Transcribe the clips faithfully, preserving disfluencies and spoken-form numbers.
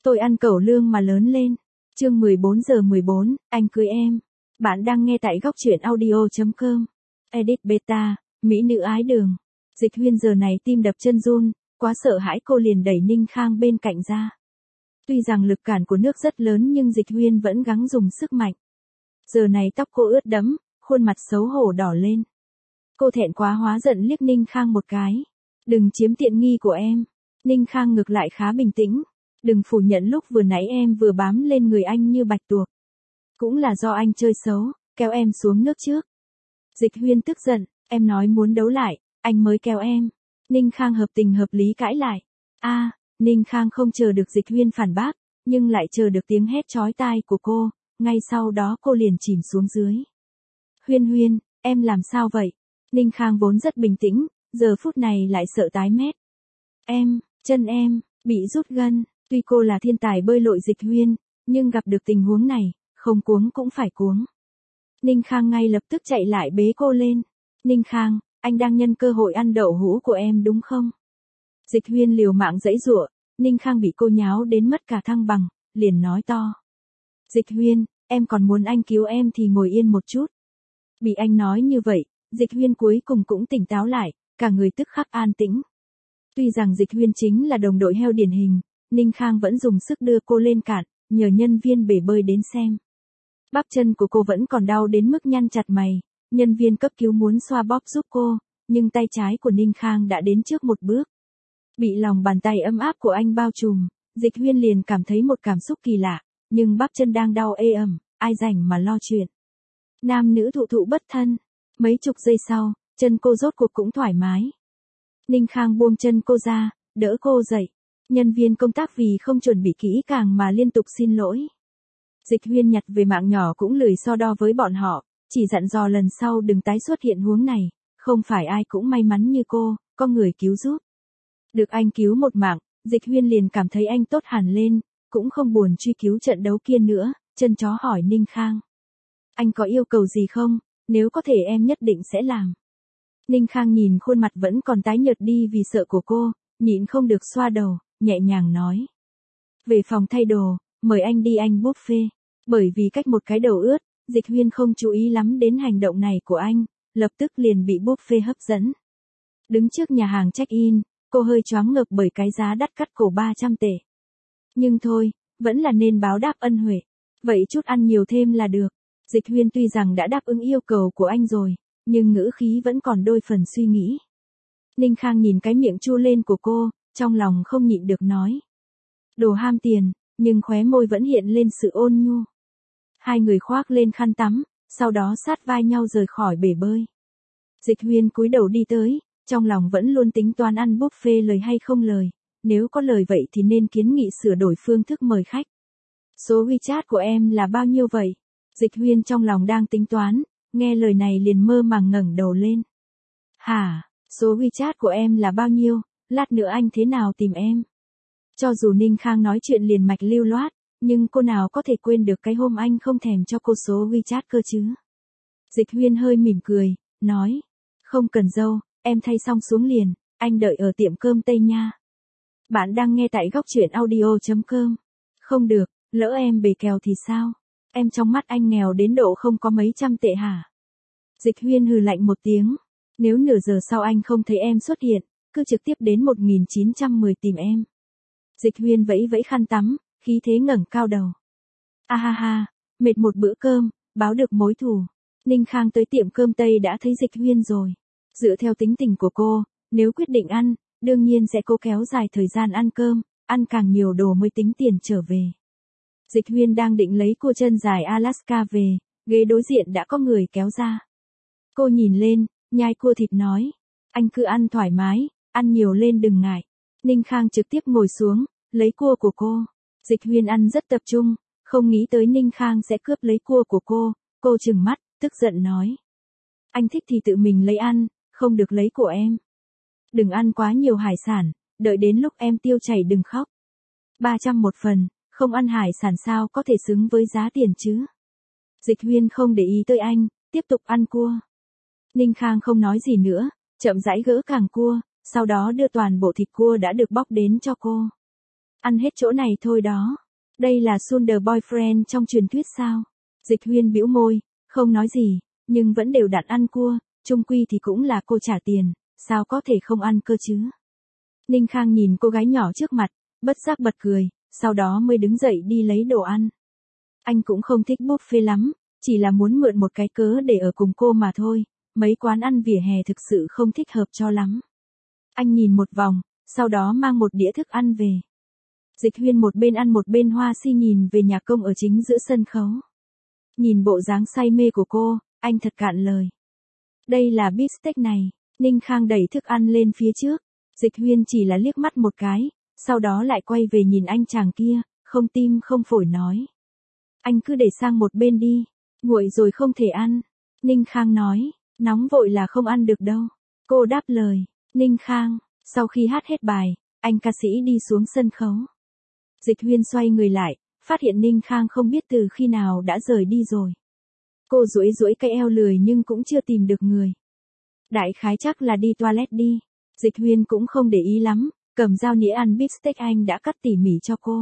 Tôi ăn cẩu lương mà lớn lên. Chương mười bốn giờ mười bốn, anh cưới em. Bạn đang nghe tại góc truyện audio chấm com. Edit beta, mỹ nữ ái đường. Dịch Huyên giờ này tim đập chân run, quá sợ hãi cô liền đẩy Ninh Khang bên cạnh ra. Tuy rằng lực cản của nước rất lớn nhưng Dịch Huyên vẫn gắng dùng sức mạnh. Giờ này tóc cô ướt đẫm, khuôn mặt xấu hổ đỏ lên. Cô thẹn quá hóa giận liếc Ninh Khang một cái. Đừng chiếm tiện nghi của em. Ninh Khang ngược lại khá bình tĩnh. Đừng phủ nhận lúc vừa nãy em vừa bám lên người anh như bạch tuộc. Cũng là do anh chơi xấu, kéo em xuống nước trước. Dịch Huyên tức giận, em nói muốn đấu lại, anh mới kéo em. Ninh Khang hợp tình hợp lý cãi lại. a à, Ninh Khang không chờ được Dịch Huyên phản bác, nhưng lại chờ được tiếng hét chói tai của cô, ngay sau đó cô liền chìm xuống dưới. Huyên Huyên, em làm sao vậy? Ninh Khang vốn rất bình tĩnh, giờ phút này lại sợ tái mét. Em, chân em, bị rút gân. Tuy cô là thiên tài bơi lội Dịch Huyên, nhưng gặp được tình huống này, không cuống cũng phải cuống. Ninh Khang ngay lập tức chạy lại bế cô lên. Ninh Khang, anh đang nhân cơ hội ăn đậu hũ của em đúng không? Dịch Huyên liều mạng giãy giụa, Ninh Khang bị cô nháo đến mất cả thăng bằng, liền nói to. Dịch Huyên, em còn muốn anh cứu em thì ngồi yên một chút. Bị anh nói như vậy, Dịch Huyên cuối cùng cũng tỉnh táo lại, cả người tức khắc an tĩnh. Tuy rằng Dịch Huyên chính là đồng đội heo điển hình, Ninh Khang vẫn dùng sức đưa cô lên cạn, nhờ nhân viên bể bơi đến xem. Bắp chân của cô vẫn còn đau đến mức nhăn chặt mày, nhân viên cấp cứu muốn xoa bóp giúp cô, nhưng tay trái của Ninh Khang đã đến trước một bước. Bị lòng bàn tay ấm áp của anh bao trùm, Dịch Huyên liền cảm thấy một cảm xúc kỳ lạ, nhưng bắp chân đang đau ê ẩm, ai rảnh mà lo chuyện. Nam nữ thụ thụ bất thân, mấy chục giây sau, chân cô rốt cuộc cũng thoải mái. Ninh Khang buông chân cô ra, đỡ cô dậy. Nhân viên công tác vì không chuẩn bị kỹ càng mà liên tục xin lỗi. Dịch Huyên nhặt về mạng nhỏ cũng lười so đo với bọn họ, chỉ dặn dò lần sau đừng tái xuất hiện huống này, không phải ai cũng may mắn như cô, có người cứu giúp. Được anh cứu một mạng, Dịch Huyên liền cảm thấy anh tốt hẳn lên, cũng không buồn truy cứu trận đấu kia nữa, chân chó hỏi Ninh Khang. Anh có yêu cầu gì không, nếu có thể em nhất định sẽ làm. Ninh Khang nhìn khuôn mặt vẫn còn tái nhợt đi vì sợ của cô, nhịn không được xoa đầu, nhẹ nhàng nói. Về phòng thay đồ, mời anh đi anh buffet. Bởi vì cách một cái đầu ướt, Dịch Huyên không chú ý lắm đến hành động này của anh, lập tức liền bị buffet hấp dẫn. Đứng trước nhà hàng check-in, cô hơi choáng ngợp bởi cái giá đắt cắt cổ ba trăm tệ. Nhưng thôi, vẫn là nên báo đáp ân huệ. Vậy chút ăn nhiều thêm là được. Dịch Huyên tuy rằng đã đáp ứng yêu cầu của anh rồi, nhưng ngữ khí vẫn còn đôi phần suy nghĩ. Ninh Khang nhìn cái miệng chua lên của cô, trong lòng không nhịn được nói. Đồ ham tiền, nhưng khóe môi vẫn hiện lên sự ôn nhu. Hai người khoác lên khăn tắm, sau đó sát vai nhau rời khỏi bể bơi. Dịch Huyên cúi đầu đi tới, trong lòng vẫn luôn tính toán ăn buffet lời hay không lời, nếu có lời vậy thì nên kiến nghị sửa đổi phương thức mời khách. Số WeChat của em là bao nhiêu vậy? Dịch Huyên trong lòng đang tính toán, nghe lời này liền mơ màng ngẩng đầu lên. Hả, số WeChat của em là bao nhiêu, lát nữa anh thế nào tìm em? Cho dù Ninh Khang nói chuyện liền mạch lưu loát, nhưng cô nào có thể quên được cái hôm anh không thèm cho cô số WeChat cơ chứ? Dịch Huyên hơi mỉm cười, nói. Không cần dâu, em thay xong xuống liền, anh đợi ở tiệm cơm Tây nha. Bạn đang nghe tại góc truyện audio chấm com. Không được, lỡ em bể kèo thì sao? Em trong mắt anh nghèo đến độ không có mấy trăm tệ hả? Dịch Huyên hừ lạnh một tiếng. Nếu nửa giờ sau anh không thấy em xuất hiện, cứ trực tiếp đến một nghìn chín trăm mười tìm em. Dịch Huyên vẫy vẫy khăn tắm, khí thế ngẩng cao đầu. A ha ha, mệt một bữa cơm, báo được mối thù. Ninh Khang tới tiệm cơm Tây đã thấy Dịch Huyên rồi. Dựa theo tính tình của cô, nếu quyết định ăn, đương nhiên sẽ cố kéo dài thời gian ăn cơm, ăn càng nhiều đồ mới tính tiền trở về. Dịch Huyên đang định lấy cua chân dài Alaska về, ghế đối diện đã có người kéo ra. Cô nhìn lên, nhai cua thịt nói. Anh cứ ăn thoải mái, ăn nhiều lên đừng ngại. Ninh Khang trực tiếp ngồi xuống, lấy cua của cô. Dịch Huyên ăn rất tập trung, không nghĩ tới Ninh Khang sẽ cướp lấy cua của cô, cô trừng mắt, tức giận nói. Anh thích thì tự mình lấy ăn, không được lấy của em. Đừng ăn quá nhiều hải sản, đợi đến lúc em tiêu chảy đừng khóc. ba trăm một phần, không ăn hải sản sao có thể xứng với giá tiền chứ? Dịch Huyên không để ý tới anh, tiếp tục ăn cua. Ninh Khang không nói gì nữa, chậm rãi gỡ càng cua, sau đó đưa toàn bộ thịt cua đã được bóc đến cho cô. Ăn hết chỗ này thôi đó. Đây là Sunder Boyfriend trong truyền thuyết sao? Dịch Huyên bĩu môi, không nói gì, nhưng vẫn đều đặn ăn cua, chung quy thì cũng là cô trả tiền, sao có thể không ăn cơ chứ? Ninh Khang nhìn cô gái nhỏ trước mặt, bất giác bật cười, sau đó mới đứng dậy đi lấy đồ ăn. Anh cũng không thích buffet lắm, chỉ là muốn mượn một cái cớ để ở cùng cô mà thôi, mấy quán ăn vỉa hè thực sự không thích hợp cho lắm. Anh nhìn một vòng, sau đó mang một đĩa thức ăn về. Dịch Huyên một bên ăn một bên hoa si nhìn về nhạc công ở chính giữa sân khấu. Nhìn bộ dáng say mê của cô, anh thật cạn lời. Đây là beef steak này. Ninh Khang đẩy thức ăn lên phía trước. Dịch Huyên chỉ là liếc mắt một cái, sau đó lại quay về nhìn anh chàng kia, không tim không phổi nói. Anh cứ để sang một bên đi, nguội rồi không thể ăn. Ninh Khang nói, nóng vội là không ăn được đâu. Cô đáp lời, Ninh Khang, sau khi hát hết bài, anh ca sĩ đi xuống sân khấu. Dịch Huyên xoay người lại, phát hiện Ninh Khang không biết từ khi nào đã rời đi rồi. Cô duỗi duỗi cái eo lười nhưng cũng chưa tìm được người. Đại khái chắc là đi toilet đi. Dịch Huyên cũng không để ý lắm, cầm dao nĩa ăn beef steak anh đã cắt tỉ mỉ cho cô.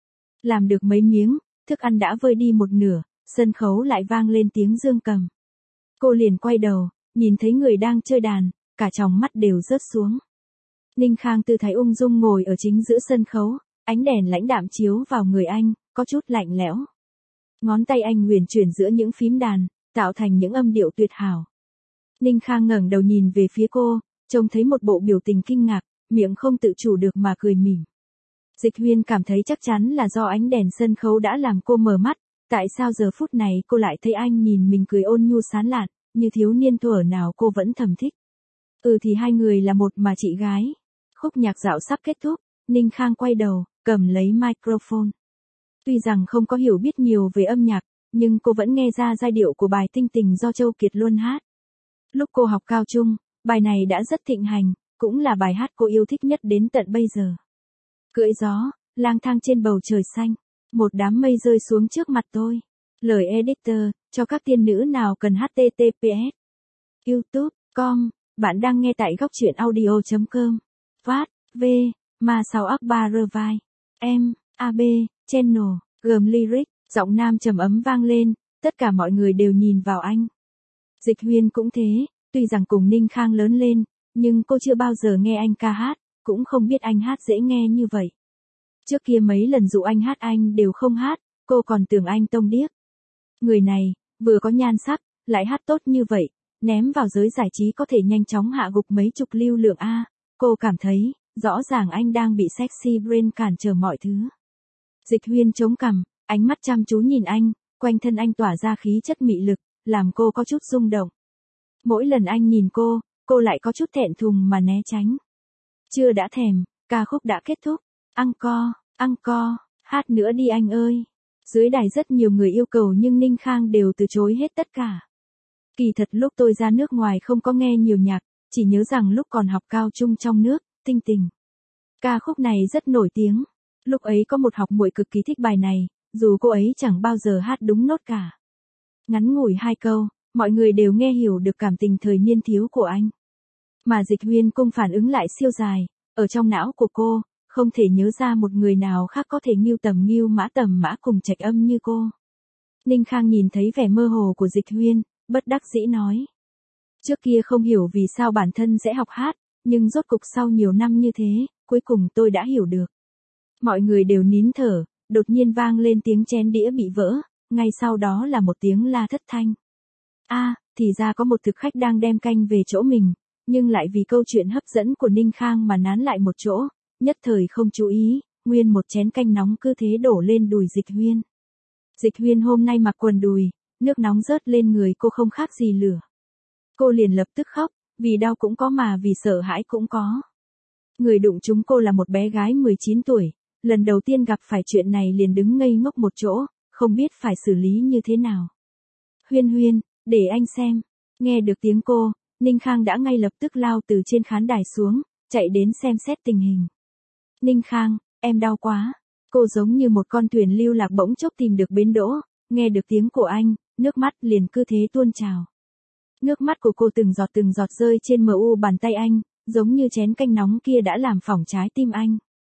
Làm được mấy miếng, thức ăn đã vơi đi một nửa, sân khấu lại vang lên tiếng dương cầm. Cô liền quay đầu, nhìn thấy người đang chơi đàn, cả tròng mắt đều rớt xuống. Ninh Khang tư thái ung dung ngồi ở chính giữa sân khấu, ánh đèn lãnh đạm chiếu vào người anh, có chút lạnh lẽo. Ngón tay anh huyền chuyển giữa những phím đàn, tạo thành những âm điệu tuyệt hảo. Ninh Khang ngẩng đầu nhìn về phía cô, trông thấy một bộ biểu tình kinh ngạc, miệng không tự chủ được mà cười mỉm. Dịch Huyên cảm thấy chắc chắn là do ánh đèn sân khấu đã làm cô mờ mắt, tại sao giờ phút này cô lại thấy anh nhìn mình cười ôn nhu sán lạn, như thiếu niên thuở nào cô vẫn thầm thích. Ừ thì hai người là một mà chị gái. Khúc nhạc dạo sắp kết thúc, Ninh Khang quay đầu, cầm lấy microphone. Tuy rằng không có hiểu biết nhiều về âm nhạc, nhưng cô vẫn nghe ra giai điệu của bài Tinh Tình do Châu Kiệt Luân hát. Lúc cô học cao trung, bài này đã rất thịnh hành, cũng là bài hát cô yêu thích nhất đến tận bây giờ. Cưỡi gió, lang thang trên bầu trời xanh, một đám mây rơi xuống trước mặt tôi. Lời editor, cho các tiên nữ nào cần hát tê tê pê ét. youtube chấm com, bạn đang nghe tại góc truyện audio chấm com. Phát, V, Ma sáu Akbar vai, M, a bê, Channel, gồm lyric, giọng nam trầm ấm vang lên, tất cả mọi người đều nhìn vào anh. Dịch Huyên cũng thế, tuy rằng cùng Ninh Khang lớn lên, nhưng cô chưa bao giờ nghe anh ca hát, cũng không biết anh hát dễ nghe như vậy. Trước kia mấy lần dụ anh hát anh đều không hát, cô còn tưởng anh tông điếc. Người này, vừa có nhan sắc, lại hát tốt như vậy, ném vào giới giải trí có thể nhanh chóng hạ gục mấy chục lưu lượng A. Cô cảm thấy, rõ ràng anh đang bị sexy brain cản trở mọi thứ. Dịch Huyên chống cằm, ánh mắt chăm chú nhìn anh, quanh thân anh tỏa ra khí chất mị lực, làm cô có chút rung động. Mỗi lần anh nhìn cô, cô lại có chút thẹn thùng mà né tránh. Chưa đã thèm, ca khúc đã kết thúc. Encore, encore, hát nữa đi anh ơi. Dưới đài rất nhiều người yêu cầu nhưng Ninh Khang đều từ chối hết tất cả. Kỳ thật lúc tôi ra nước ngoài không có nghe nhiều nhạc, chỉ nhớ rằng lúc còn học cao trung trong nước, Tinh Tình. Ca khúc này rất nổi tiếng. Lúc ấy có một học muội cực kỳ thích bài này, dù cô ấy chẳng bao giờ hát đúng nốt cả. Ngắn ngủi hai câu, mọi người đều nghe hiểu được cảm tình thời niên thiếu của anh. Mà Dịch Huyên cung phản ứng lại siêu dài, ở trong não của cô, không thể nhớ ra một người nào khác có thể nghiêu tầm nghiêu mã tầm mã cùng trạch âm như cô. Ninh Khang nhìn thấy vẻ mơ hồ của Dịch Huyên, bất đắc dĩ nói. Trước kia không hiểu vì sao bản thân sẽ học hát, nhưng rốt cục sau nhiều năm như thế, cuối cùng tôi đã hiểu được. Mọi người đều nín thở, đột nhiên vang lên tiếng chén đĩa bị vỡ, ngay sau đó là một tiếng la thất thanh. A, à, thì ra có một thực khách đang đem canh về chỗ mình, nhưng lại vì câu chuyện hấp dẫn của Ninh Khang mà nán lại một chỗ, nhất thời không chú ý, nguyên một chén canh nóng cứ thế đổ lên đùi Dịch Huyên. Dịch Huyên hôm nay mặc quần đùi, nước nóng rớt lên người cô không khác gì lửa. Cô liền lập tức khóc, vì đau cũng có mà vì sợ hãi cũng có. Người đụng chúng cô là một bé gái mười chín tuổi, lần đầu tiên gặp phải chuyện này liền đứng ngây ngốc một chỗ, không biết phải xử lý như thế nào. Huyên Huyên, để anh xem. Nghe được tiếng cô, Ninh Khang đã ngay lập tức lao từ trên khán đài xuống, chạy đến xem xét tình hình. Ninh Khang, em đau quá. Cô giống như một con thuyền lưu lạc bỗng chốc tìm được bến đỗ, nghe được tiếng của anh, nước mắt liền cứ thế tuôn trào. Nước mắt của cô từng giọt từng giọt rơi trên mờ u bàn tay anh, giống như chén canh nóng kia đã làm phỏng trái tim anh.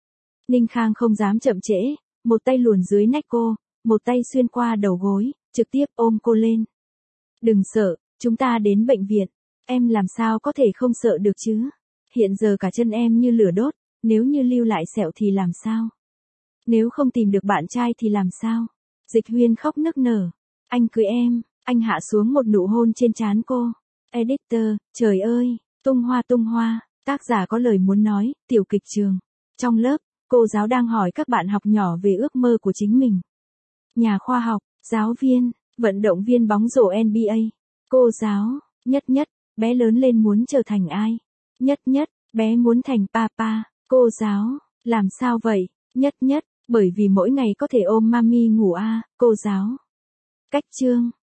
Ninh Khang không dám chậm trễ, một tay luồn dưới nách cô, một tay xuyên qua đầu gối, trực tiếp ôm cô lên. Đừng sợ, chúng ta đến bệnh viện, em làm sao có thể không sợ được chứ? Hiện giờ cả chân em như lửa đốt, nếu như lưu lại sẹo thì làm sao? Nếu không tìm được bạn trai thì làm sao? Dịch Huyên khóc nức nở. Anh cưới em, anh hạ xuống một nụ hôn trên trán cô. Editor, trời ơi, tung hoa tung hoa, tác giả có lời muốn nói, tiểu kịch trường. Trong lớp, cô giáo đang hỏi các bạn học nhỏ về ước mơ của chính mình. Nhà khoa học, giáo viên, vận động viên bóng rổ en bi ây. Cô giáo, Nhất Nhất, bé lớn lên muốn trở thành ai? Nhất Nhất, bé muốn thành papa. Cô giáo, làm sao vậy? Nhất Nhất, bởi vì mỗi ngày có thể ôm mami ngủ a, cô giáo. Cách chương